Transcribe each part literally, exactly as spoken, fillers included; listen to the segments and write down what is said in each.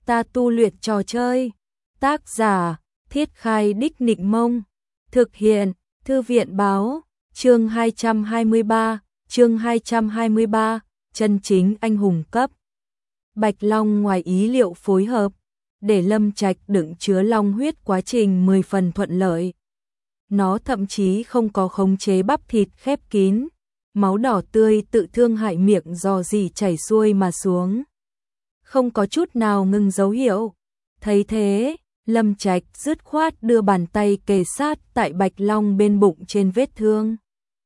Ta tu luyện trò chơi. Tác giả: Thiết Khai Đích Nịnh Mông. Thực hiện: Thư viện báo. Chương hai trăm hai mươi ba, chương hai trăm hai mươi ba, chân chính anh hùng cấp. Bạch Long ngoài ý liệu phối hợp, để Lâm Trạch đựng chứa long huyết quá trình mười phần thuận lợi. Nó thậm chí không có khống chế bắp thịt khép kín, máu đỏ tươi tự thương hại miệng dò dỉ chảy xuôi mà xuống. Không có chút nào ngừng dấu hiệu. Thấy thế, Lâm Trạch dứt khoát đưa bàn tay kề sát tại Bạch Long bên bụng trên vết thương,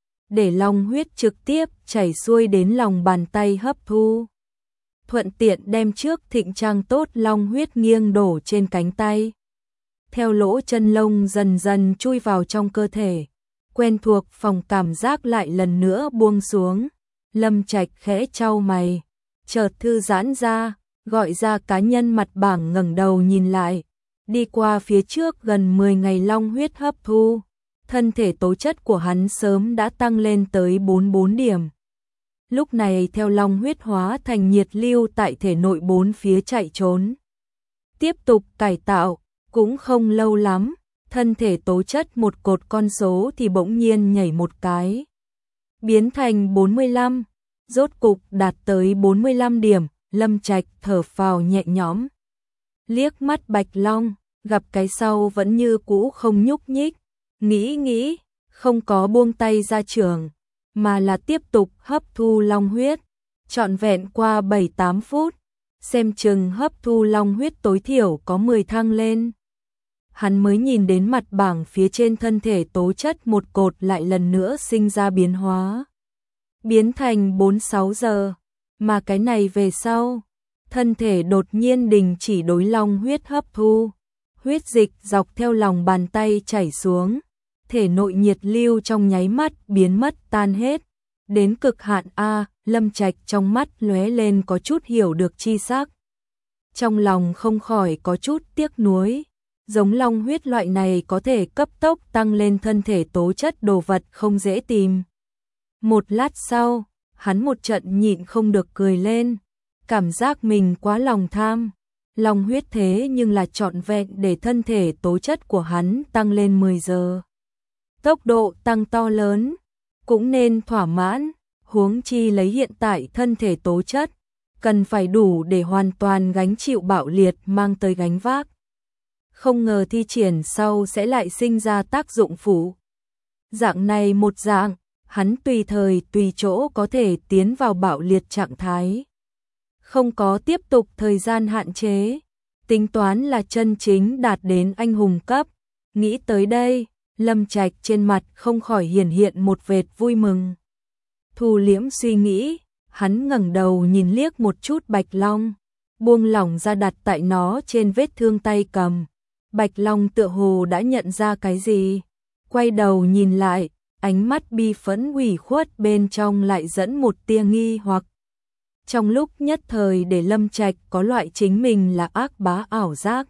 để long huyết trực tiếp chảy xuôi đến lòng bàn tay hấp thu. Thuận tiện đem trước thịnh trang tốt long huyết nghiêng đổ trên cánh tay. Theo lỗ chân lông dần dần chui vào trong cơ thể, quen thuộc phòng cảm giác lại lần nữa buông xuống. Lâm Trạch khẽ chau mày, chợt thư giãn ra, gọi ra cá nhân mặt bảng ngẩng đầu nhìn lại. Đi qua phía trước gần mười ngày long huyết hấp thu, thân thể tố chất của hắn sớm đã tăng lên tới bốn mươi bốn điểm. Lúc này theo long huyết hóa thành nhiệt lưu tại thể nội bốn phía chạy trốn. Tiếp tục cải tạo, cũng không lâu lắm, thân thể tố chất một cột con số thì bỗng nhiên nhảy một cái, biến thành bốn mươi lăm, rốt cục đạt tới bốn mươi lăm điểm. Lâm Trạch thở phào nhẹ nhõm, liếc mắt Bạch Long, gặp cái sau vẫn như cũ không nhúc nhích, nghĩ nghĩ, không có buông tay ra trường, mà là tiếp tục hấp thu long huyết, trọn vẹn qua bảy tám phút, xem chừng hấp thu long huyết tối thiểu có mười thăng lên. Hắn mới nhìn đến mặt bảng phía trên thân thể tố chất một cột lại lần nữa sinh ra biến hóa, biến thành bốn mươi sáu giờ, mà cái này về sau, thân thể đột nhiên đình chỉ đối long huyết hấp thu, huyết dịch dọc theo lòng bàn tay chảy xuống, thể nội nhiệt lưu trong nháy mắt biến mất tan hết, đến cực hạn a. Lâm Trạch trong mắt lóe lên có chút hiểu được chi sắc, trong lòng không khỏi có chút tiếc nuối. Giống long huyết loại này có thể cấp tốc tăng lên thân thể tố chất đồ vật không dễ tìm. Một lát sau, hắn một trận nhịn không được cười lên, cảm giác mình quá lòng tham. Long huyết thế nhưng là trọn vẹn để thân thể tố chất của hắn tăng lên mười giờ. Tốc độ tăng to lớn, cũng nên thỏa mãn, huống chi lấy hiện tại thân thể tố chất, cần phải đủ để hoàn toàn gánh chịu bạo liệt mang tới gánh vác. Không ngờ thi triển sau sẽ lại sinh ra tác dụng phụ. Dạng này một dạng, hắn tùy thời tùy chỗ có thể tiến vào bạo liệt trạng thái. Không có tiếp tục thời gian hạn chế, tính toán là chân chính đạt đến anh hùng cấp. Nghĩ tới đây, Lâm Trạch trên mặt không khỏi hiển hiện một vệt vui mừng. Thu liễm suy nghĩ, hắn ngẩng đầu nhìn liếc một chút Bạch Long, buông lỏng ra đặt tại nó trên vết thương tay cầm. Bạch Long tựa hồ đã nhận ra cái gì, quay đầu nhìn lại, ánh mắt bi phẫn ủy khuất bên trong lại dẫn một tia nghi hoặc. Trong lúc nhất thời để Lâm Trạch có loại chính mình là ác bá ảo giác.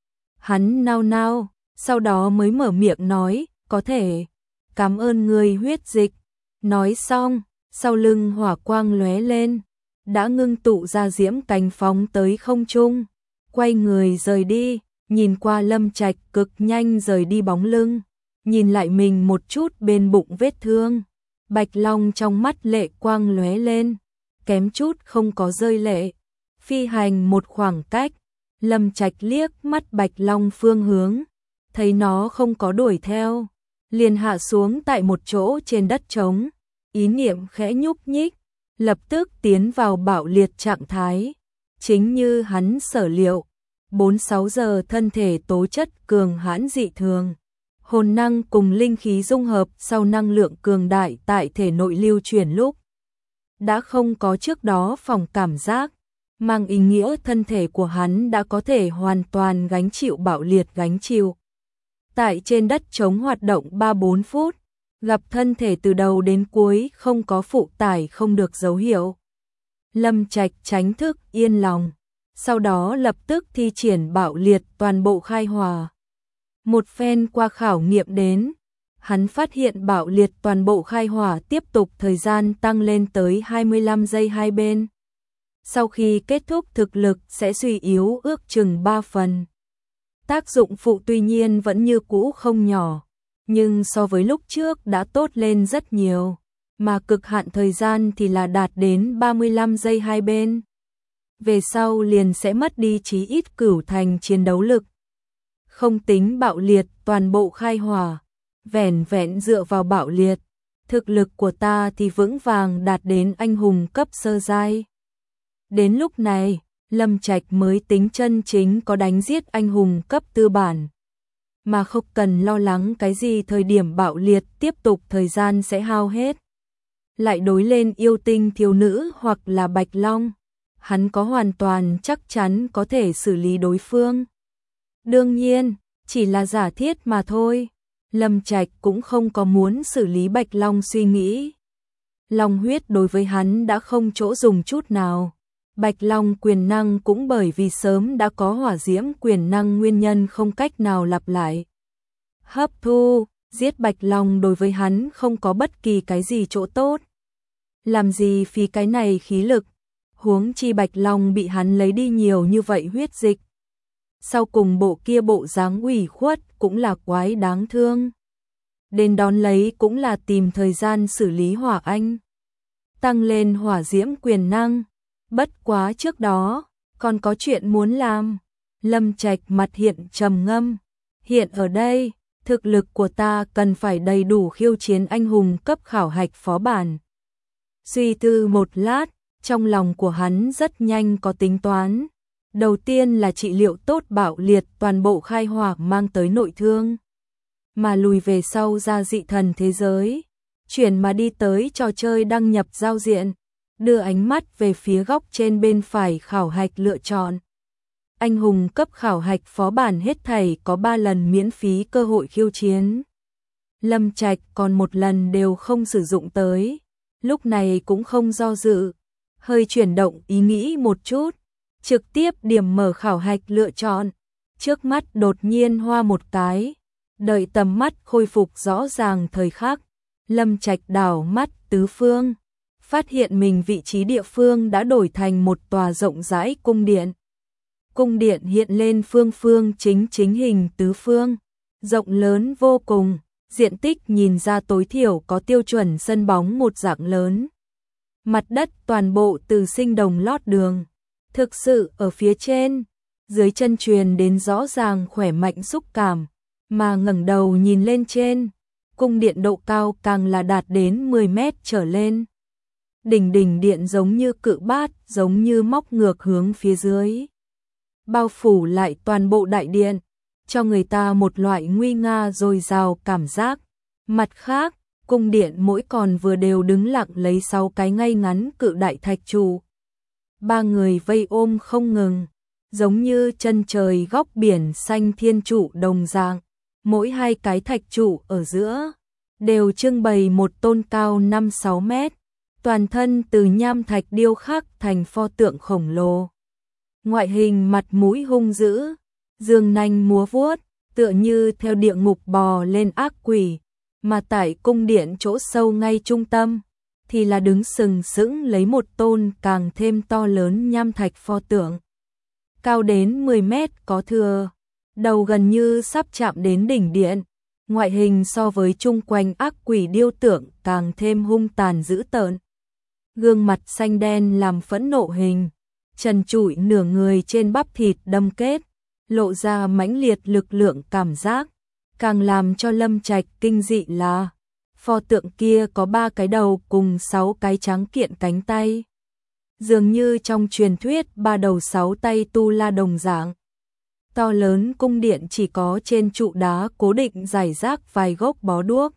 Hắn nao nao, sau đó mới mở miệng nói, có thể, cảm ơn người huyết dịch. Nói xong, sau lưng hỏa quang lóe lên, đã ngưng tụ ra diễm cánh phóng tới không trung, quay người rời đi. Nhìn qua Lâm Trạch cực nhanh rời đi bóng lưng, nhìn lại mình một chút bên bụng vết thương, Bạch Long trong mắt lệ quang lóe lên, kém chút không có rơi lệ. Phi hành một khoảng cách, Lâm Trạch liếc mắt Bạch Long phương hướng, thấy nó không có đuổi theo, liền hạ xuống tại một chỗ trên đất trống, ý niệm khẽ nhúc nhích, lập tức tiến vào bạo liệt trạng thái. Chính như hắn sở liệu, bốn mươi sáu giờ thân thể tố chất cường hãn dị thường, hồn năng cùng linh khí dung hợp sau năng lượng cường đại tại thể nội lưu chuyển lúc đã không có trước đó phòng cảm giác, mang ý nghĩa thân thể của hắn đã có thể hoàn toàn gánh chịu bạo liệt gánh chịu. Tại trên đất trống hoạt động ba bốn phút, gặp thân thể từ đầu đến cuối không có phụ tải không được dấu hiệu. Lâm Trạch tránh thức yên lòng, sau đó lập tức thi triển bạo liệt toàn bộ khai hòa. Một phen qua khảo nghiệm đến, hắn phát hiện bạo liệt toàn bộ khai hỏa tiếp tục thời gian tăng lên tới hai mươi lăm giây hai bên. sau khi kết thúc thực lực sẽ suy yếu ước chừng ba phần. Tác dụng phụ tuy nhiên vẫn như cũ không nhỏ, nhưng so với lúc trước đã tốt lên rất nhiều, mà cực hạn thời gian thì là đạt đến ba mươi lăm giây hai bên. Về sau liền sẽ mất đi chí ít cửu thành chiến đấu lực. Không tính bạo liệt toàn bộ khai hỏa, vẻn vẹn dựa vào bạo liệt, thực lực của ta thì vững vàng đạt đến anh hùng cấp sơ giai. Đến lúc này, Lâm Trạch mới tính chân chính có đánh giết anh hùng cấp tư bản, mà không cần lo lắng cái gì thời điểm bạo liệt tiếp tục thời gian sẽ hao hết. Lại đối lên yêu tinh thiếu nữ hoặc là Bạch Long, hắn có hoàn toàn chắc chắn có thể xử lý đối phương. Đương nhiên, chỉ là giả thiết mà thôi. Lâm Trạch cũng không có muốn xử lý Bạch Long suy nghĩ. Long huyết đối với hắn đã không chỗ dùng chút nào. Bạch Long quyền năng cũng bởi vì sớm đã có hỏa diễm quyền năng nguyên nhân không cách nào lặp lại. Hấp thu, giết Bạch Long đối với hắn không có bất kỳ cái gì chỗ tốt. Làm gì phí cái này khí lực, huống chi Bạch Long bị hắn lấy đi nhiều như vậy huyết dịch. Sau cùng bộ kia bộ dáng ủy khuất cũng là quái đáng thương. Đến đón lấy cũng là tìm thời gian xử lý hỏa anh. Tăng lên hỏa diễm quyền năng. Bất quá trước đó, còn có chuyện muốn làm. Lâm Trạch mặt hiện trầm ngâm. Hiện ở đây, thực lực của ta cần phải đầy đủ khiêu chiến anh hùng cấp khảo hạch phó bản. Suy tư một lát, trong lòng của hắn rất nhanh có tính toán. Đầu tiên là trị liệu tốt bạo liệt toàn bộ khai hỏa mang tới nội thương. Mà lùi về sau ra dị thần thế giới. Chuyển mà đi tới trò chơi đăng nhập giao diện. Đưa ánh mắt về phía góc trên bên phải khảo hạch lựa chọn. Anh hùng cấp khảo hạch phó bản hết thảy có ba lần miễn phí cơ hội khiêu chiến. Lâm Trạch còn một lần đều không sử dụng tới. Lúc này cũng không do dự. Hơi chuyển động ý nghĩ một chút. Trực tiếp điểm mở khảo hạch lựa chọn. Trước mắt đột nhiên hoa một cái. Đợi tầm mắt khôi phục rõ ràng thời khắc. Lâm Trạch đảo mắt tứ phương. Phát hiện mình vị trí địa phương đã đổi thành một tòa rộng rãi cung điện. Cung điện hiện lên phương phương chính chính hình tứ phương. Rộng lớn vô cùng. Diện tích nhìn ra tối thiểu có tiêu chuẩn sân bóng một dạng lớn. Mặt đất toàn bộ từ sinh đồng lót đường. Thực sự ở phía trên, dưới chân truyền đến rõ ràng khỏe mạnh xúc cảm, mà ngẩng đầu nhìn lên trên, cung điện độ cao càng là đạt đến mười mét trở lên. Đỉnh đỉnh điện giống như cự bát, giống như móc ngược hướng phía dưới. Bao phủ lại toàn bộ đại điện, cho người ta một loại nguy nga dồi dào cảm giác. Mặt khác, cung điện mỗi còn vừa đều đứng lặng lấy sáu cái ngay ngắn cự đại thạch trụ. Ba người vây ôm không ngừng, giống như chân trời góc biển xanh thiên trụ đồng dạng. Mỗi hai cái thạch trụ ở giữa đều trưng bày một tôn cao năm sáu mét, toàn thân từ nham thạch điêu khắc thành pho tượng khổng lồ. Ngoại hình mặt mũi hung dữ, dương nanh múa vuốt, tựa như theo địa ngục bò lên ác quỷ, mà tại cung điện chỗ sâu ngay trung tâm thì là đứng sừng sững lấy một tôn càng thêm to lớn nham thạch pho tượng. Cao đến mười mét có thừa, đầu gần như sắp chạm đến đỉnh điện, ngoại hình so với chung quanh ác quỷ điêu tượng càng thêm hung tàn dữ tợn. Gương mặt xanh đen làm phẫn nộ hình, trần trụi nửa người trên bắp thịt đâm kết, lộ ra mãnh liệt lực lượng cảm giác, càng làm cho Lâm Trạch kinh dị là pho tượng kia có ba cái đầu cùng sáu cái tráng kiện cánh tay. Dường như trong truyền thuyết ba đầu sáu tay tu la đồng dạng. To lớn cung điện chỉ có trên trụ đá cố định rải rác vài gốc bó đuốc.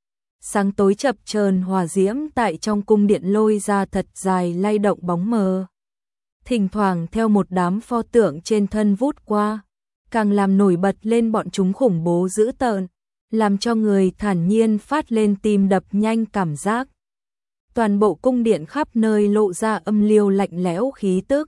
Sáng tối chập chờn hỏa diễm tại trong cung điện lôi ra thật dài lay động bóng mờ. Thỉnh thoảng theo một đám pho tượng trên thân vút qua, càng làm nổi bật lên bọn chúng khủng bố dữ tợn, làm cho người thản nhiên phát lên tim đập nhanh cảm giác. Toàn bộ cung điện khắp nơi lộ ra âm liêu lạnh lẽo khí tức,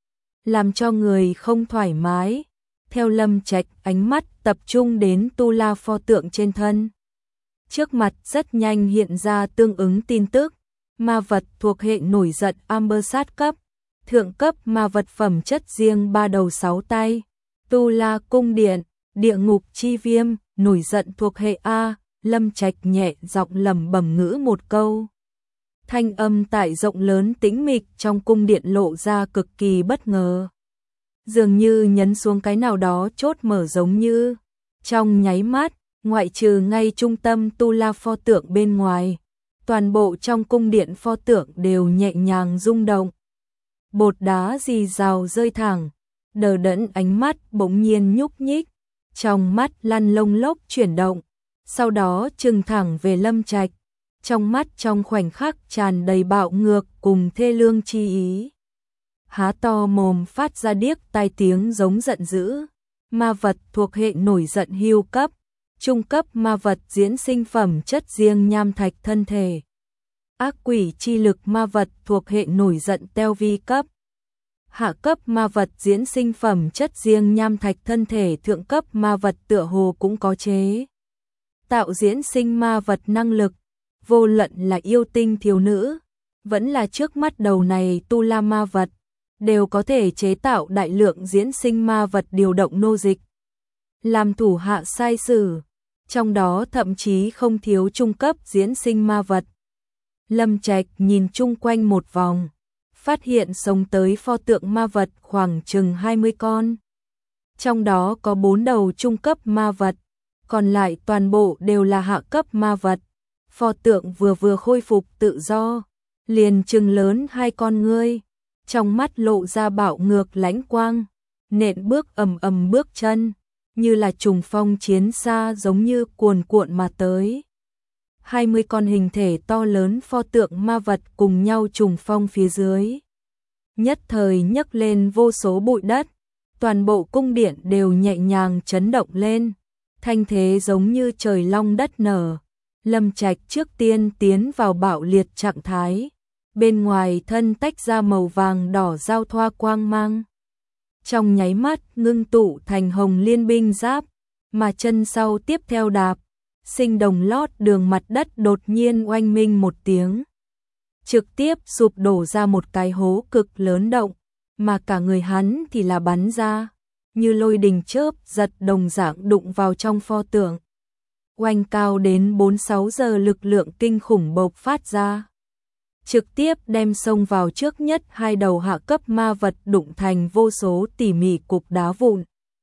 làm cho người không thoải mái. Theo Lâm Trạch, ánh mắt tập trung đến tu la pho tượng trên thân. Trước mặt rất nhanh hiện ra tương ứng tin tức, ma vật thuộc hệ nổi giận Amber sát cấp, thượng cấp ma vật phẩm chất riêng ba đầu sáu tay, Tu La cung điện, địa ngục chi viêm, nổi giận thuộc hệ A. Lâm Trạch nhẹ giọng lẩm bẩm ngữ một câu. Thanh âm tại rộng lớn tĩnh mịch trong cung điện lộ ra cực kỳ bất ngờ. Dường như nhấn xuống cái nào đó chốt mở, giống như trong nháy mắt, ngoại trừ ngay trung tâm Tu La pho tượng bên ngoài, toàn bộ trong cung điện pho tượng đều nhẹ nhàng rung động. Bột đá rì rào rơi thẳng, đờ đẫn ánh mắt bỗng nhiên nhúc nhích, trong mắt lăn lông lốc chuyển động, sau đó trừng thẳng về Lâm Trạch, trong mắt trong khoảnh khắc tràn đầy bạo ngược cùng thê lương chi ý. Há to mồm phát ra điếc tai tiếng giống giận dữ. Ma vật thuộc hệ nổi giận hưu cấp, trung cấp ma vật diễn sinh phẩm chất riêng nham thạch thân thể. Ác quỷ chi lực ma vật thuộc hệ nổi giận teo vi cấp. Hạ cấp ma vật diễn sinh phẩm chất riêng nham thạch thân thể. Thượng cấp ma vật tựa hồ cũng có chế tạo diễn sinh ma vật năng lực, vô luận là yêu tinh thiếu nữ, vẫn là trước mắt đầu này Tu La ma vật, đều có thể chế tạo đại lượng diễn sinh ma vật điều động nô dịch, làm thủ hạ sai sử, trong đó thậm chí không thiếu trung cấp diễn sinh ma vật. Lâm Trạch nhìn chung quanh một vòng, phát hiện sống tới pho tượng ma vật khoảng chừng hai mươi con. Trong đó có bốn đầu trung cấp ma vật, còn lại toàn bộ đều là hạ cấp ma vật. Pho tượng vừa vừa khôi phục tự do, liền trừng lớn hai con ngươi, trong mắt lộ ra bạo ngược lãnh quang, nện bước ầm ầm bước chân, như là trùng phong chiến xa giống như cuồn cuộn mà tới. hai mươi con hình thể to lớn pho tượng ma vật cùng nhau trùng phong phía dưới. Nhất thời nhấc lên vô số bụi đất, toàn bộ cung điện đều nhẹ nhàng chấn động lên, thanh thế giống như trời long đất nở. Lâm Trạch trước tiên tiến vào bạo liệt trạng thái, bên ngoài thân tách ra màu vàng đỏ giao thoa quang mang. Trong nháy mắt ngưng tụ thành hồng liên binh giáp, mà chân sau tiếp theo đạp, sinh đồng lót đường mặt đất đột nhiên oanh minh một tiếng. Trực tiếp sụp đổ ra một cái hố cực lớn động, mà cả người hắn thì là bắn ra, như lôi đình chớp giật đồng dạng đụng vào trong pho tượng. Oanh cao đến bốn sáu giờ lực lượng kinh khủng bộc phát ra, trực tiếp đem xông vào trước nhất hai đầu hạ cấp ma vật đụng thành vô số tỉ mỉ cục đá vụn.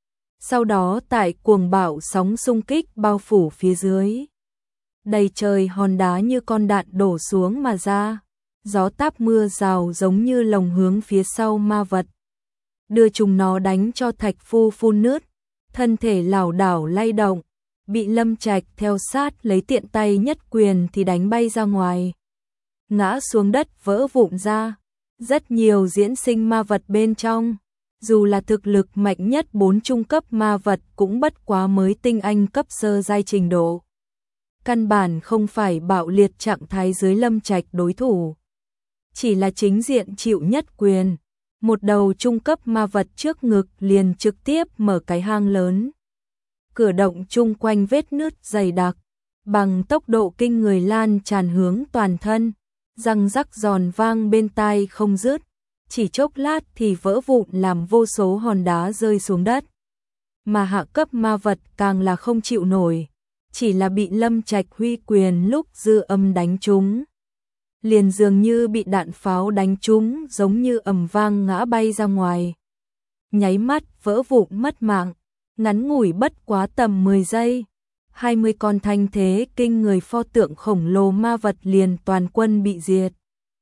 Sau đó tại cuồng bạo sóng xung kích bao phủ phía dưới, đầy trời hòn đá như con đạn đổ xuống mà ra, gió táp mưa rào giống như lồng hướng phía sau ma vật, đưa chúng nó đánh cho thạch phu phun nước, thân thể lảo đảo lay động, bị Lâm Trạch theo sát lấy tiện tay nhất quyền thì đánh bay ra ngoài, ngã xuống đất vỡ vụn ra. Rất nhiều diễn sinh ma vật bên trong, dù là thực lực mạnh nhất bốn trung cấp ma vật cũng bất quá mới tinh anh cấp sơ giai trình độ, căn bản không phải bạo liệt trạng thái dưới Lâm Trạch đối thủ. Chỉ là chính diện chịu nhất quyền, một đầu trung cấp ma vật trước ngực liền trực tiếp mở cái hang lớn. Cửa động chung quanh vết nứt dày đặc, bằng tốc độ kinh người lan tràn hướng toàn thân, răng rắc giòn vang bên tai không dứt, chỉ chốc lát thì vỡ vụn làm vô số hòn đá rơi xuống đất. Mà hạ cấp ma vật càng là không chịu nổi, chỉ là bị Lâm Trạch huy quyền lúc dư âm đánh trúng, liền dường như bị đạn pháo đánh trúng giống như ầm vang ngã bay ra ngoài. Nháy mắt vỡ vụn mất mạng, ngắn ngủi bất quá tầm mười giây, hai mươi con thanh thế kinh người pho tượng khổng lồ ma vật liền toàn quân bị diệt,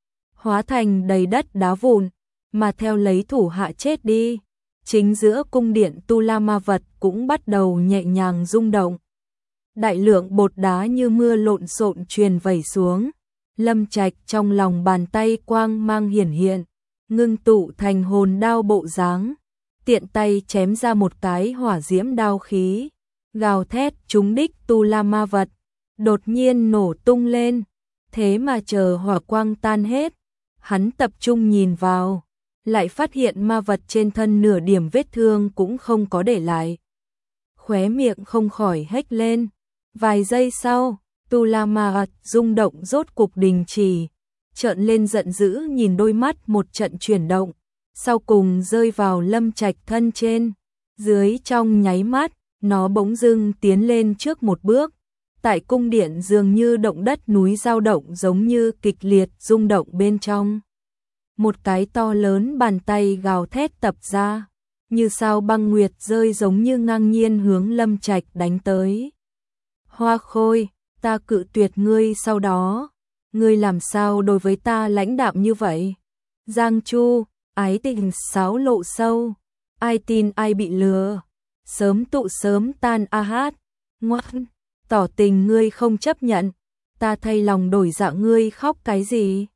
hóa thành đầy đất đá vụn, mà theo lấy thủ hạ chết đi. Chính giữa cung điện Tu La ma vật cũng bắt đầu nhẹ nhàng rung động. Đại lượng bột đá như mưa lộn xộn truyền vẩy xuống. Lâm Trạch trong lòng bàn tay quang mang hiển hiện, ngưng tụ thành hồn đao bộ dáng, tiện tay chém ra một cái hỏa diễm đao khí, gào thét trúng đích Tu La ma vật, đột nhiên nổ tung lên. Thế mà chờ hỏa quang tan hết, hắn tập trung nhìn vào, lại phát hiện ma vật trên thân nửa điểm vết thương cũng không có để lại. Khóe miệng không khỏi hét lên. Vài giây sau, Tu La ma vật rung động rốt cục đình chỉ, trợn lên giận dữ nhìn đôi mắt một trận chuyển động, sau cùng rơi vào Lâm Trạch thân trên. Dưới trong nháy mắt, nó bỗng dưng tiến lên trước một bước. Tại cung điện dường như động đất núi dao động, giống như kịch liệt rung động bên trong. Một cái to lớn bàn tay gào thét tập ra, như sao băng nguyệt rơi, giống như ngang nhiên hướng Lâm Trạch đánh tới. Hoa Khôi, ta cự tuyệt ngươi, sau đó ngươi làm sao đối với ta lãnh đạm như vậy? Giang Chu, ái tình sáo lộ sâu, ai tin ai bị lừa, sớm tụ sớm tan a hát. Ngoan, tỏ tình ngươi không chấp nhận, ta thay lòng đổi dạ, ngươi khóc cái gì?